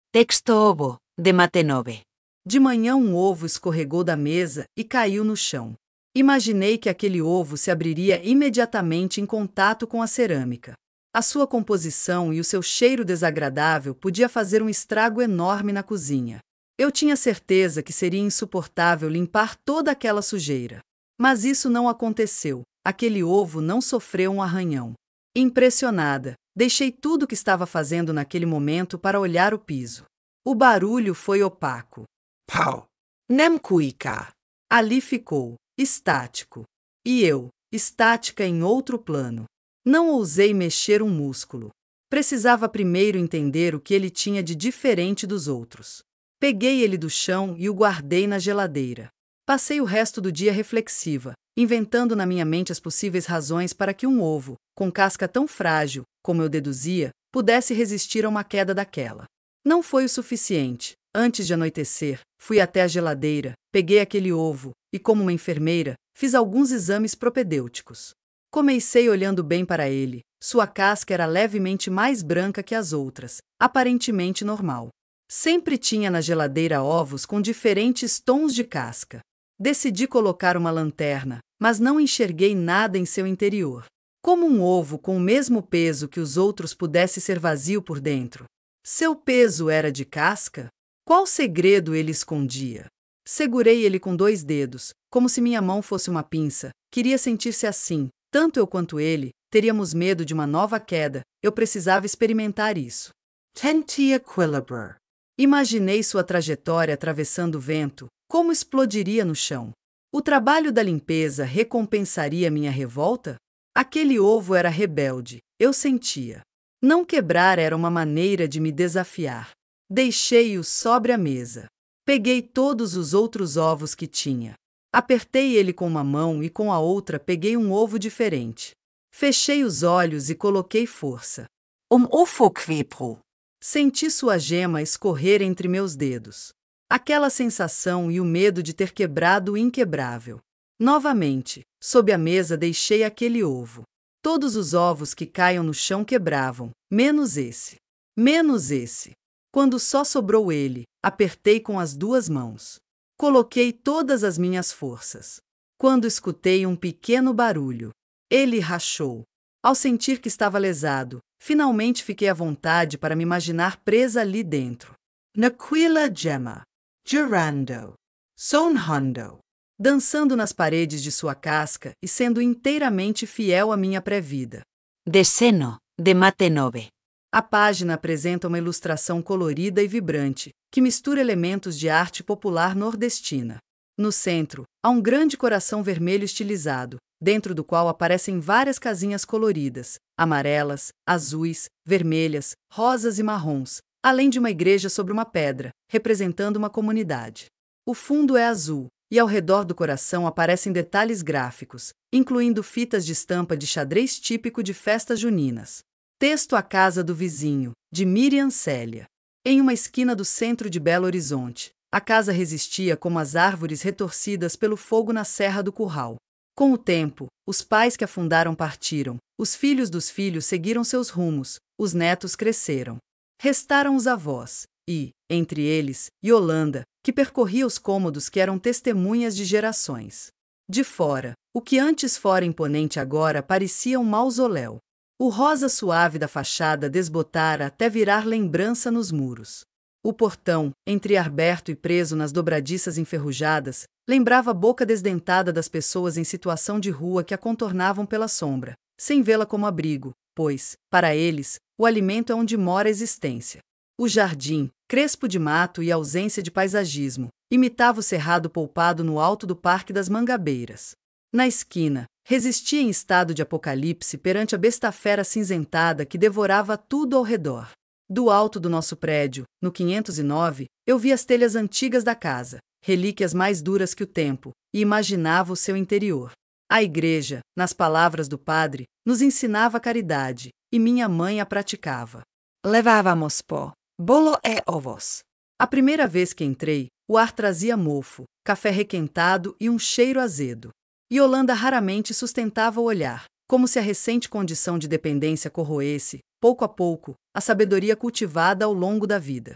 Texto ovo, de Matenove. De manhã um ovo escorregou da mesa e caiu no chão. Imaginei que aquele ovo se abriria imediatamente em contato com a cerâmica. A sua composição e o seu cheiro desagradável podia fazer um estrago enorme na cozinha. Eu tinha certeza que seria insuportável limpar toda aquela sujeira. Mas isso não aconteceu. Aquele ovo não sofreu um arranhão. Impressionada, deixei tudo o que estava fazendo naquele momento para olhar o piso. O barulho foi opaco. Pau! Nem cuica! Ali ficou, estático. E eu, estática em outro plano. Não ousei mexer um músculo. Precisava primeiro entender o que ele tinha de diferente dos outros. Peguei ele do chão e o guardei na geladeira. Passei o resto do dia reflexiva, inventando na minha mente as possíveis razões para que um ovo, com casca tão frágil, como eu deduzia, pudesse resistir a uma queda daquela. Não foi o suficiente. Antes de anoitecer, fui até a geladeira, peguei aquele ovo e, como uma enfermeira, fiz alguns exames propedêuticos. Comecei olhando bem para ele. Sua casca era levemente mais branca que as outras, aparentemente normal. Sempre tinha na geladeira ovos com diferentes tons de casca. Decidi colocar uma lanterna, mas não enxerguei nada em seu interior. Como um ovo com o mesmo peso que os outros pudesse ser vazio por dentro. Seu peso era de casca? Qual segredo ele escondia? Segurei ele com 2 dedos, como se minha mão fosse uma pinça. Queria sentir-se assim. Tanto eu quanto ele, teríamos medo de uma nova queda. Eu precisava experimentar isso. Tentia equilibrar. Imaginei sua trajetória atravessando o vento, como explodiria no chão. O trabalho da limpeza recompensaria minha revolta? Aquele ovo era rebelde, eu sentia. Não quebrar era uma maneira de me desafiar. Deixei-o sobre a mesa. Peguei todos os outros ovos que tinha. Apertei ele com uma mão e com a outra peguei um ovo diferente. Fechei os olhos e coloquei força. Ofo-quebro. Senti sua gema escorrer entre meus dedos. Aquela sensação e o medo de ter quebrado o inquebrável. Novamente, sob a mesa deixei aquele ovo. Todos os ovos que caiam no chão quebravam, menos esse. Menos esse. Quando só sobrou ele, apertei com as 2 mãos. Coloquei todas as minhas forças. Quando escutei um pequeno barulho, ele rachou. Ao sentir que estava lesado, finalmente fiquei à vontade para me imaginar presa ali dentro. Naquila gema. Girando. Sonhando. Dançando nas paredes de sua casca e sendo inteiramente fiel à minha pré-vida. De Seno, de Matenove. A página apresenta uma ilustração colorida e vibrante, que mistura elementos de arte popular nordestina. No centro, há um grande coração vermelho estilizado, dentro do qual aparecem várias casinhas coloridas, amarelas, azuis, vermelhas, rosas e marrons, além de uma igreja sobre uma pedra, representando uma comunidade. O fundo é azul, e ao redor do coração aparecem detalhes gráficos, incluindo fitas de estampa de xadrez típico de festas juninas. Texto A Casa do Vizinho, de Miriam Célia. Em uma esquina do centro de Belo Horizonte, a casa resistia como as árvores retorcidas pelo fogo na Serra do Curral. Com o tempo, os pais que a fundaram partiram, os filhos dos filhos seguiram seus rumos, os netos cresceram. Restaram os avós, e, entre eles, Yolanda, que percorria os cômodos que eram testemunhas de gerações. De fora, o que antes fora imponente agora parecia um mausoléu. O rosa suave da fachada desbotara até virar lembrança nos muros. O portão, entreaberto e preso nas dobradiças enferrujadas, lembrava a boca desdentada das pessoas em situação de rua que a contornavam pela sombra, sem vê-la como abrigo, pois, para eles, o alimento é onde mora a existência. O jardim, crespo de mato e ausência de paisagismo, imitava o cerrado poupado no alto do Parque das Mangabeiras. Na esquina, resistia em estado de apocalipse perante a besta-fera cinzentada que devorava tudo ao redor. Do alto do nosso prédio, no 509, eu vi as telhas antigas da casa, relíquias mais duras que o tempo, e imaginava o seu interior. A igreja, nas palavras do padre, nos ensinava a caridade, e minha mãe a praticava. Levávamos pó, bolo e ovos. A primeira vez que entrei, o ar trazia mofo, café requentado e um cheiro azedo. Yolanda raramente sustentava o olhar, como se a recente condição de dependência corroesse, pouco a pouco, a sabedoria cultivada ao longo da vida.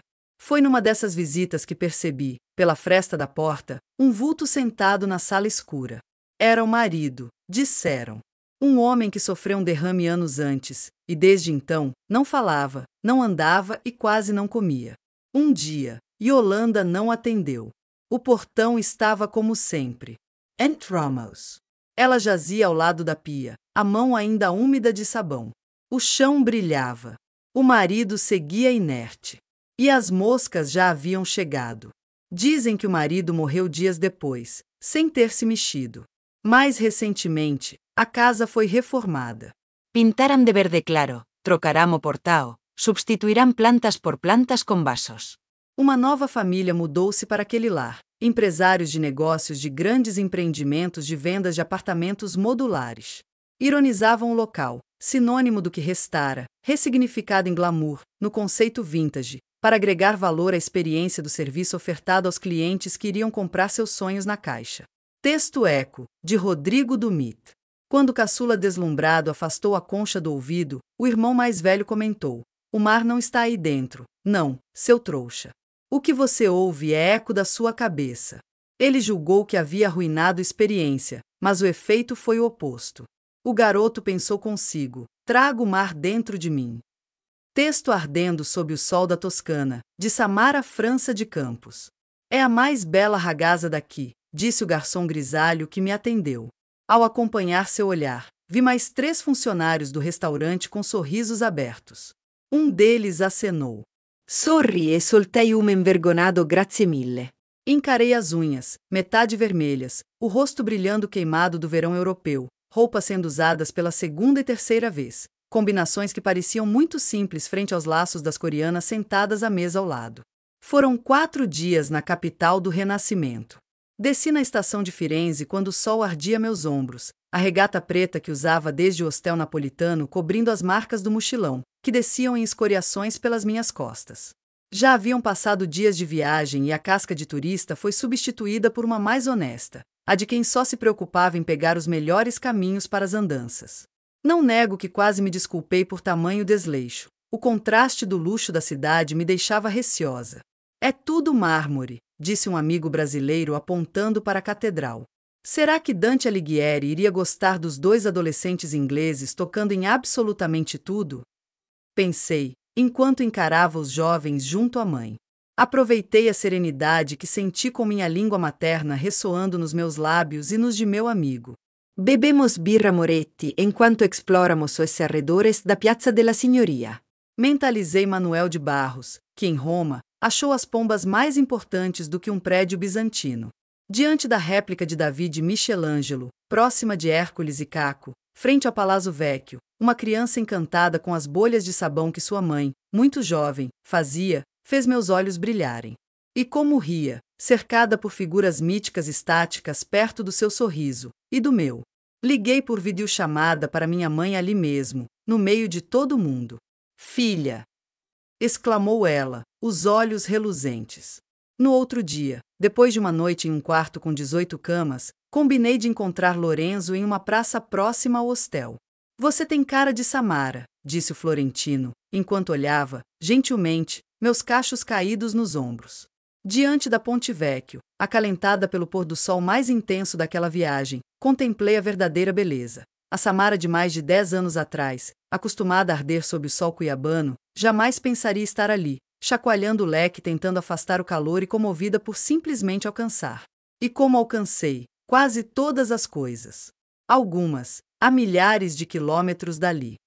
Foi numa dessas visitas que percebi, pela fresta da porta, um vulto sentado na sala escura. Era o marido, disseram. Um homem que sofreu um derrame anos antes, e desde então, não falava, não andava e quase não comia. Um dia, Yolanda não atendeu. O portão estava como sempre. Entramos. Ela jazia ao lado da pia, a mão ainda úmida de sabão. O chão brilhava. O marido seguia inerte. E as moscas já haviam chegado. Dizem que o marido morreu dias depois, sem ter se mexido. Mais recentemente, a casa foi reformada. Pintaram de verde claro, trocaram o portão, substituirão plantas por plantas com vasos. Uma nova família mudou-se para aquele lar. Empresários de negócios de grandes empreendimentos de vendas de apartamentos modulares. Ironizavam o local, sinônimo do que restara, ressignificado em glamour, no conceito vintage, para agregar valor à experiência do serviço ofertado aos clientes que iriam comprar seus sonhos na caixa. Texto Eco, de Rodrigo Dumit. Quando o caçula deslumbrado afastou a concha do ouvido, o irmão mais velho comentou: "O mar não está aí dentro. Não, seu trouxa. O que você ouve é eco da sua cabeça." Ele julgou que havia arruinado a experiência, mas o efeito foi o oposto. O garoto pensou consigo: "Trago o mar dentro de mim." Texto Ardendo sob o sol da Toscana, de Samara França de Campos. "É a mais bela ragazza daqui", disse o garçom grisalho que me atendeu. Ao acompanhar seu olhar, vi mais 3 funcionários do restaurante com sorrisos abertos. Um deles acenou. Sorri e soltei envergonado grazie mille. Encarei as unhas, metade vermelhas, o rosto brilhando queimado do verão europeu, roupas sendo usadas pela segunda e terceira vez, combinações que pareciam muito simples frente aos laços das coreanas sentadas à mesa ao lado. Foram 4 dias na capital do Renascimento. Desci na estação de Firenze quando o sol ardia meus ombros, a regata preta que usava desde o hostel napolitano cobrindo as marcas do mochilão, que desciam em escoriações pelas minhas costas. Já haviam passado dias de viagem e a casca de turista foi substituída por uma mais honesta, a de quem só se preocupava em pegar os melhores caminhos para as andanças. Não nego que quase me desculpei por tamanho desleixo. O contraste do luxo da cidade me deixava receosa. "É tudo mármore", disse um amigo brasileiro apontando para a catedral. Será que Dante Alighieri iria gostar dos 2 adolescentes ingleses tocando em absolutamente tudo? Pensei, enquanto encarava os jovens junto à mãe. Aproveitei a serenidade que senti com minha língua materna ressoando nos meus lábios e nos de meu amigo. Bebemos birra Moretti enquanto exploramos os arredores da Piazza della Signoria. Mentalizei Manuel de Barros, que em Roma achou as pombas mais importantes do que um prédio bizantino. Diante da réplica de Davi de Michelangelo, próxima de Hércules e Caco, frente ao Palazzo Vecchio, uma criança encantada com as bolhas de sabão que sua mãe, muito jovem, fazia, fez meus olhos brilharem. E como ria, cercada por figuras míticas estáticas perto do seu sorriso, e do meu. Liguei por videochamada para minha mãe ali mesmo, no meio de todo mundo. "Filha!" exclamou ela, os olhos reluzentes. No outro dia, depois de uma noite em um quarto com 18 camas, combinei de encontrar Lorenzo em uma praça próxima ao hostel. "Você tem cara de Samara", disse o florentino, enquanto olhava, gentilmente, meus cachos caídos nos ombros. Diante da Ponte Vecchio, acalentada pelo pôr do sol mais intenso daquela viagem, contemplei a verdadeira beleza. A Samara de mais de 10 anos atrás, acostumada a arder sob o sol cuiabano, jamais pensaria estar ali, chacoalhando o leque tentando afastar o calor e comovida por simplesmente alcançar. E como alcancei, quase todas as coisas. Algumas, a milhares de quilômetros dali.